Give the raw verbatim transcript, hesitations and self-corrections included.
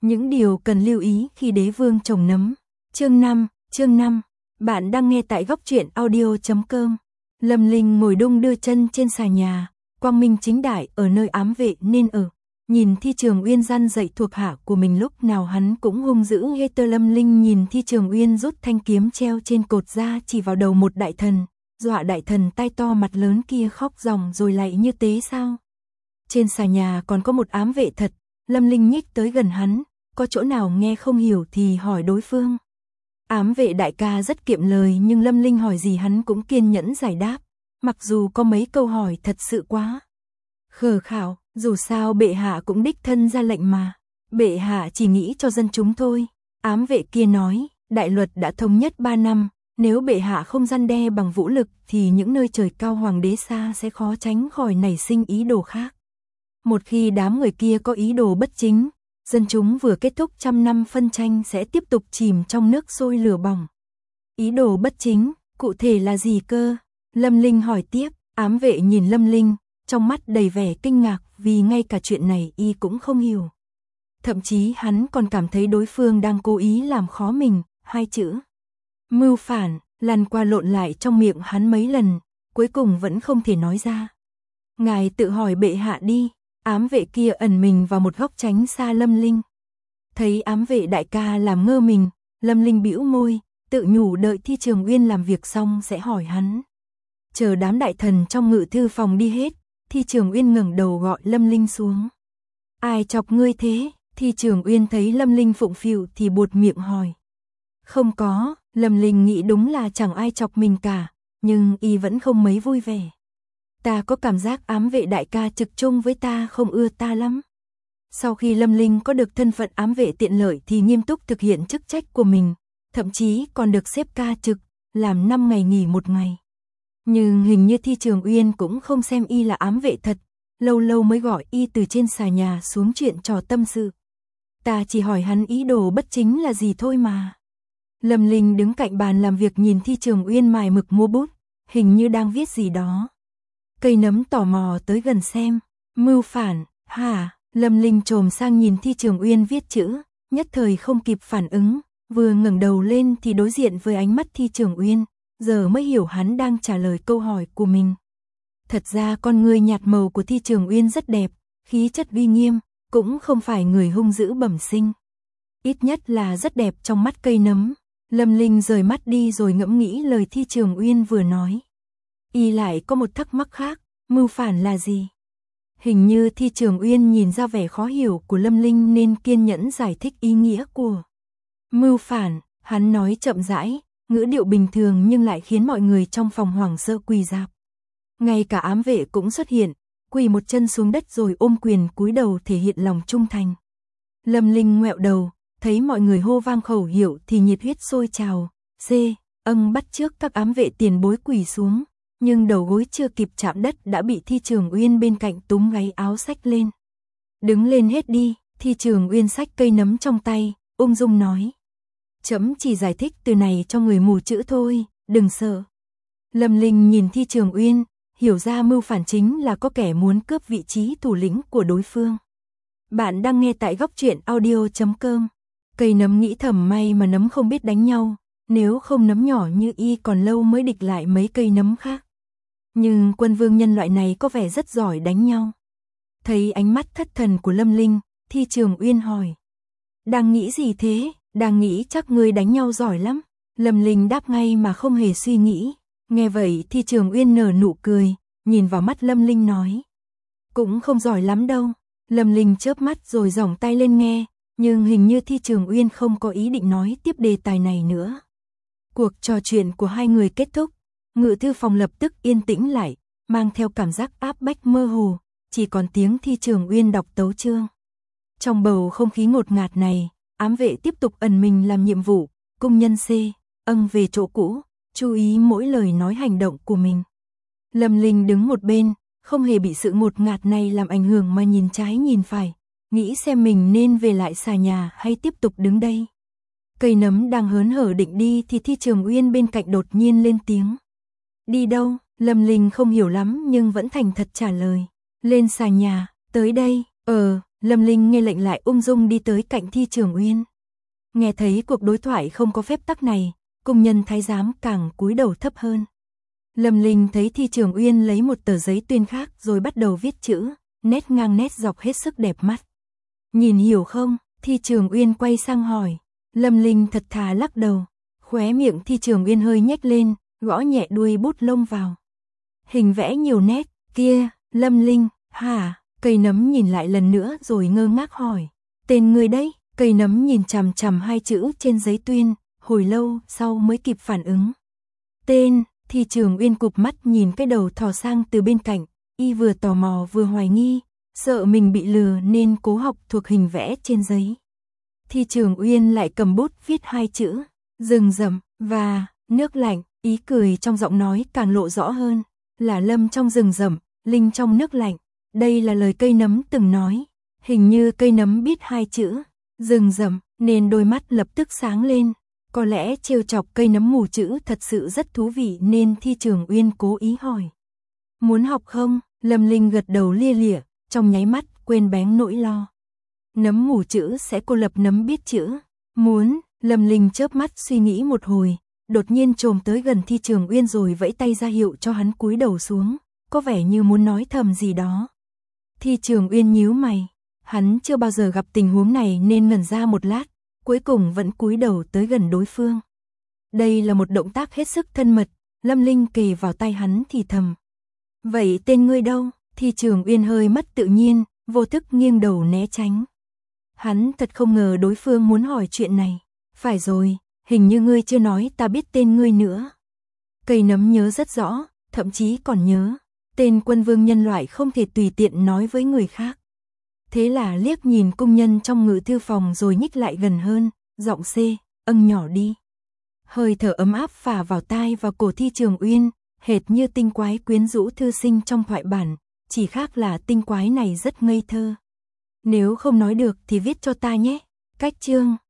Những điều cần lưu ý khi đế vương trồng nấm. Chương năm, chương năm. Bạn đang nghe tại góc truyện audio chấm com. Lâm Linh ngồi đung đưa chân trên xà nhà, quang minh chính đại ở nơi ám vệ nên ở. Nhìn Thi Trường Uyên răn dạy thuộc hạ của mình lúc nào hắn cũng hung dữ hê tơ. Lâm Linh nhìn Thi Trường Uyên rút thanh kiếm treo trên cột ra chỉ vào đầu một đại thần, dọa đại thần tai to mặt lớn kia khóc ròng rồi lạy như tế sao. Trên xà nhà còn có một ám vệ thật. Lâm Linh nhích tới gần hắn, có chỗ nào nghe không hiểu thì hỏi đối phương. Ám vệ đại ca rất kiệm lời nhưng Lâm Linh hỏi gì hắn cũng kiên nhẫn giải đáp, mặc dù có mấy câu hỏi thật sự quá khờ khảo, dù sao bệ hạ cũng đích thân ra lệnh mà, bệ hạ chỉ nghĩ cho dân chúng thôi. Ám vệ kia nói, đại luật đã thống nhất ba năm, nếu bệ hạ không răn đe bằng vũ lực thì những nơi trời cao hoàng đế xa sẽ khó tránh khỏi nảy sinh ý đồ khác. Một khi đám người kia có ý đồ bất chính, dân chúng vừa kết thúc trăm năm phân tranh sẽ tiếp tục chìm trong nước sôi lửa bỏng. Ý đồ bất chính, cụ thể là gì cơ? Lâm Linh hỏi tiếp. Ám vệ nhìn Lâm Linh, trong mắt đầy vẻ kinh ngạc vì ngay cả chuyện này y cũng không hiểu. Thậm chí hắn còn cảm thấy đối phương đang cố ý làm khó mình. Hai chữ mưu phản lăn qua lộn lại trong miệng hắn mấy lần, cuối cùng vẫn không thể nói ra. Ngài tự hỏi bệ hạ đi. Ám vệ kia ẩn mình vào một góc tránh xa Lâm Linh. Thấy ám vệ đại ca làm ngơ mình, Lâm Linh bĩu môi, tự nhủ đợi Thi Trường Uyên làm việc xong sẽ hỏi hắn. Chờ đám đại thần trong ngự thư phòng đi hết, Thi Trường Uyên ngẩng đầu gọi Lâm Linh xuống. Ai chọc ngươi thế? Thi Trường Uyên thấy Lâm Linh phụng phịu thì buột miệng hỏi. Không có, Lâm Linh nghĩ đúng là chẳng ai chọc mình cả, nhưng y vẫn không mấy vui vẻ. Ta có cảm giác ám vệ đại ca trực chung với ta không ưa ta lắm. Sau khi Lâm Linh có được thân phận ám vệ tiện lợi thì nghiêm túc thực hiện chức trách của mình, thậm chí còn được xếp ca trực, làm năm ngày nghỉ một ngày. Nhưng hình như Thi Trường Uyên cũng không xem y là ám vệ thật, lâu lâu mới gọi y từ trên xà nhà xuống chuyện trò tâm sự. Ta chỉ hỏi hắn ý đồ bất chính là gì thôi mà. Lâm Linh đứng cạnh bàn làm việc nhìn Thi Trường Uyên mài mực mua bút, hình như đang viết gì đó. Cây nấm tò mò tới gần xem. Mưu phản, hả? Lâm Linh trồm sang nhìn Thi Trường Uyên viết chữ, nhất thời không kịp phản ứng, vừa ngẩng đầu lên thì đối diện với ánh mắt Thi Trường Uyên, giờ mới hiểu hắn đang trả lời câu hỏi của mình. Thật ra con người nhạt màu của Thi Trường Uyên rất đẹp, khí chất uy nghiêm, cũng không phải người hung dữ bẩm sinh. Ít nhất là rất đẹp trong mắt cây nấm. Lâm Linh rời mắt đi rồi ngẫm nghĩ lời Thi Trường Uyên vừa nói. Y lại có một thắc mắc khác, mưu phản là gì? Hình như Thi Trường Uyên nhìn ra vẻ khó hiểu của Lâm Linh nên kiên nhẫn giải thích ý nghĩa của mưu phản. Hắn nói chậm rãi, ngữ điệu bình thường nhưng lại khiến mọi người trong phòng hoảng sợ quỳ rạp. Ngay cả ám vệ cũng xuất hiện, quỳ một chân xuống đất rồi ôm quyền cúi đầu thể hiện lòng trung thành. Lâm Linh ngoẹo đầu, thấy mọi người hô vang khẩu hiệu thì nhiệt huyết sôi trào, dê, âng bắt trước các ám vệ tiền bối quỳ xuống. Nhưng đầu gối chưa kịp chạm đất đã bị Thi Trường Uyên bên cạnh túm gáy áo xách lên. Đứng lên hết đi. Thi Trường Uyên xách cây nấm trong tay, ung dung nói. Chấm chỉ giải thích từ này cho người mù chữ thôi, đừng sợ. Lâm Linh nhìn Thi Trường Uyên, hiểu ra mưu phản chính là có kẻ muốn cướp vị trí thủ lĩnh của đối phương. Bạn đang nghe tại góc truyện audio chấm com. Cây nấm nghĩ thầm may mà nấm không biết đánh nhau, nếu không nấm nhỏ như y còn lâu mới địch lại mấy cây nấm khác. Nhưng quân vương nhân loại này có vẻ rất giỏi đánh nhau. Thấy ánh mắt thất thần của Lâm Linh, Thi Trường Uyên hỏi. Đang nghĩ gì thế? Đang nghĩ chắc ngươi đánh nhau giỏi lắm. Lâm Linh đáp ngay mà không hề suy nghĩ. Nghe vậy Thi Trường Uyên nở nụ cười, nhìn vào mắt Lâm Linh nói. Cũng không giỏi lắm đâu. Lâm Linh chớp mắt rồi giỏng tay lên nghe, nhưng hình như Thi Trường Uyên không có ý định nói tiếp đề tài này nữa. Cuộc trò chuyện của hai người kết thúc. Ngự thư phòng lập tức yên tĩnh lại, mang theo cảm giác áp bách mơ hồ, chỉ còn tiếng Thi Trường Uyên đọc tấu chương. Trong bầu không khí ngột ngạt này, ám vệ tiếp tục ẩn mình làm nhiệm vụ, công nhân C, âng về chỗ cũ, chú ý mỗi lời nói hành động của mình. Lâm Linh đứng một bên, không hề bị sự ngột ngạt này làm ảnh hưởng mà nhìn trái nhìn phải, nghĩ xem mình nên về lại xà nhà hay tiếp tục đứng đây. Cây nấm đang hớn hở định đi thì Thi Trường Uyên bên cạnh đột nhiên lên tiếng. Đi đâu? Lâm Linh không hiểu lắm nhưng vẫn thành thật trả lời. Lên xà nhà, tới đây. Ờ, Lâm Linh nghe lệnh lại ung dung đi tới cạnh Thi Trường Uyên. Nghe thấy cuộc đối thoại không có phép tắc này, cung nhân thái giám càng cúi đầu thấp hơn. Lâm Linh thấy Thi Trường Uyên lấy một tờ giấy tuyên khác rồi bắt đầu viết chữ, nét ngang nét dọc hết sức đẹp mắt. Nhìn hiểu không? Thi Trường Uyên quay sang hỏi. Lâm Linh thật thà lắc đầu, khóe miệng Thi Trường Uyên hơi nhếch lên, gõ nhẹ đuôi bút lông vào. Hình vẽ nhiều nét, kia, Lâm Linh, hả? Cây nấm nhìn lại lần nữa rồi ngơ ngác hỏi. Tên người đấy? Cây nấm nhìn chằm chằm hai chữ trên giấy tuyên, hồi lâu sau mới kịp phản ứng. Tên, Thi Trường Uyên cụp mắt nhìn cái đầu thò sang từ bên cạnh, y vừa tò mò vừa hoài nghi, sợ mình bị lừa nên cố học thuộc hình vẽ trên giấy. Thi Trường Uyên lại cầm bút viết hai chữ, rừng rậm và nước lạnh, ý cười trong giọng nói càng lộ rõ hơn, là Lâm trong rừng rậm, Linh trong nước lạnh. Đây là lời cây nấm từng nói, hình như cây nấm biết hai chữ, rừng rậm, nên đôi mắt lập tức sáng lên. Có lẽ trêu chọc cây nấm mù chữ thật sự rất thú vị nên Thi Trường Uyên cố ý hỏi. Muốn học không? Lâm Linh gật đầu lia lịa, trong nháy mắt quên bén nỗi lo. Nấm mù chữ sẽ cô lập nấm biết chữ. Muốn, Lâm Linh chớp mắt suy nghĩ một hồi, đột nhiên trồm tới gần Thi Trường Uyên rồi vẫy tay ra hiệu cho hắn cúi đầu xuống, có vẻ như muốn nói thầm gì đó. Thi Trường Uyên nhíu mày, hắn chưa bao giờ gặp tình huống này nên ngẩn ra một lát, cuối cùng vẫn cúi đầu tới gần đối phương. Đây là một động tác hết sức thân mật, Lâm Linh kề vào tay hắn thì thầm. Vậy tên ngươi đâu? Thi Trường Uyên hơi mất tự nhiên, vô thức nghiêng đầu né tránh. Hắn thật không ngờ đối phương muốn hỏi chuyện này. Phải rồi, hình như ngươi chưa nói ta biết tên ngươi nữa. Cây nấm nhớ rất rõ, thậm chí còn nhớ. Tên quân vương nhân loại không thể tùy tiện nói với người khác. Thế là liếc nhìn cung nhân trong ngự thư phòng rồi nhích lại gần hơn, giọng C, âng nhỏ đi. Hơi thở ấm áp phả vào tai và cổ Thi Trường Uyên, hệt như tinh quái quyến rũ thư sinh trong thoại bản, chỉ khác là tinh quái này rất ngây thơ. Nếu không nói được thì viết cho ta nhé. Cách chương